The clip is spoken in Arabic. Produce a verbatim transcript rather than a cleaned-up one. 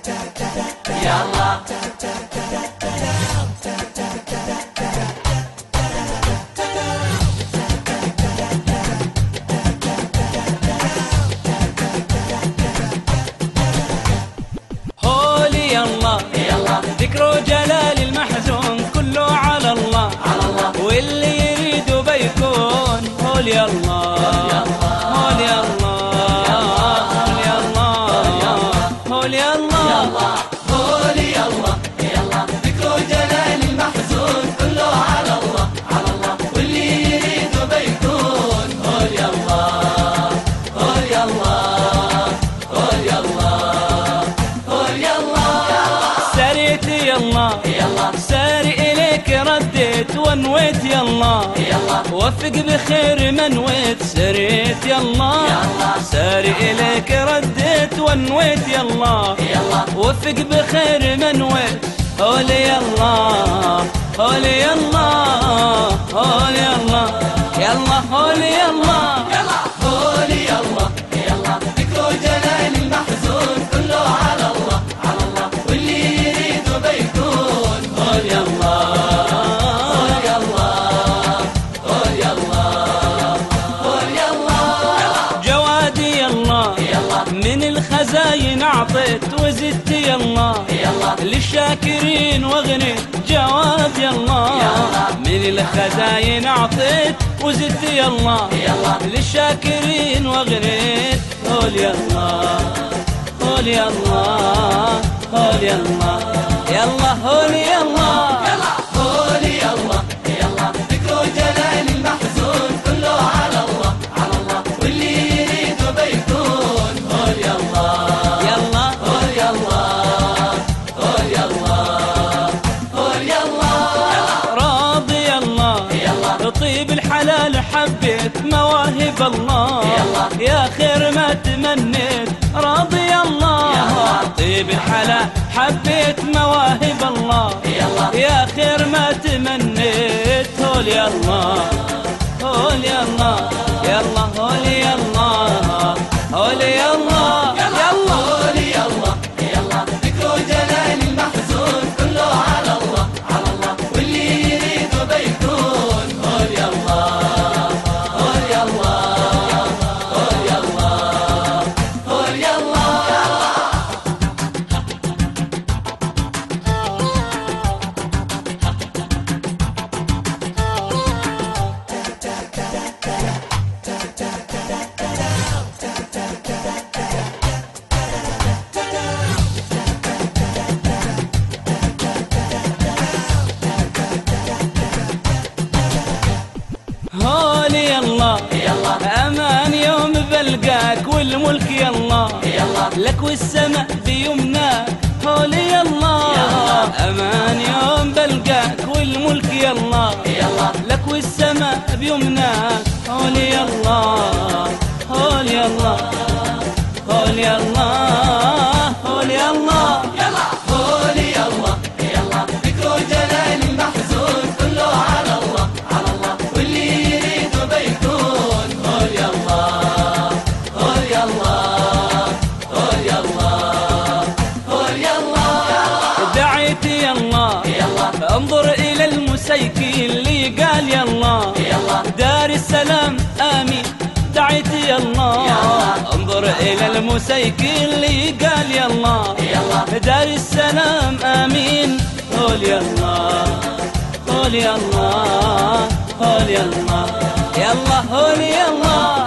يلا هولي يلا يلا ذكر جلال المحزون كله على الله على الله، واللي يريد بيكون هولي الله هولي الله هولي الله هولي الله هولي يلا يلا ذكر جلال المحزون كله على الله على الله، واللي يريد بيكون هولي الله هولي الله هولي الله هولي الله. سريت يلا يلا ساري إليك رديت ونويت يلا يلا وفق بخير ما نويت سريت يلا يلا ساري إليك رديت ونويت يلا يلا وفق بخير ما نويت هولي يلا هولي يلا هولي يلا يلا هولي يلا يلا هولي يلا يلا ذكر جلال المحزون كله على الله على الله، واللي يريد بيكون هولي الله هولي الله هولي الله هولي الله. جوادي يلا يلا من الخزاين أعطيت وزدت يلا يلا للشاكرين واغنيت جواد يلا يلا. من الخزاين أعطيت وزدت يلا يلا للشاكرين واغنيت هول يلا هول يلا هول يلا يلا هول يلا يلا هولي يلا يلا ذكر جلال المحزون كله على الله على الله، واللي يريد بيكون هولي الله يلا هولي الله هولي الله هولي الله. راضي يلا يلا طيب الحلال حبيت مواهب الله يلا. يا خير ما تمنيت راضي الله يلا. طيب الحلال حبيت مواهب الله يلا يا خير ما تمنيت هول يلا هول يلا يلا هول يلا هول يلا يلا هولي يلا يلا ذكر جلال المحزون كله على الله على الله، واللي يريد بيكون هولي الله هولي الله هولي الله هولي الله. هولي يلا يلا أمان يوم بلقاك والملك يلا يلا لك والسماء بيمناك هولي يلا يلا. أمان يوم بلقاك والملك يلا يلا لك والسماء بيمناك هولي يلا هولي يلا هولي يلا هولي يلا يلا هولي يلا يلا ذكر جلال المحزون كله على الله على الله، واللي يريد بيكون هولي الله هولي الله هولي الله هولي الله. دعيت يلا يلا انظر إلى المسيكي اللي قال يلا يلا دار السلام آمين دعيت يلا يلا. انظر إلى المسيكي اللي قال يلا يلا دار السلام آمين قول يلا قول يلا قول يلا يلا قول يلا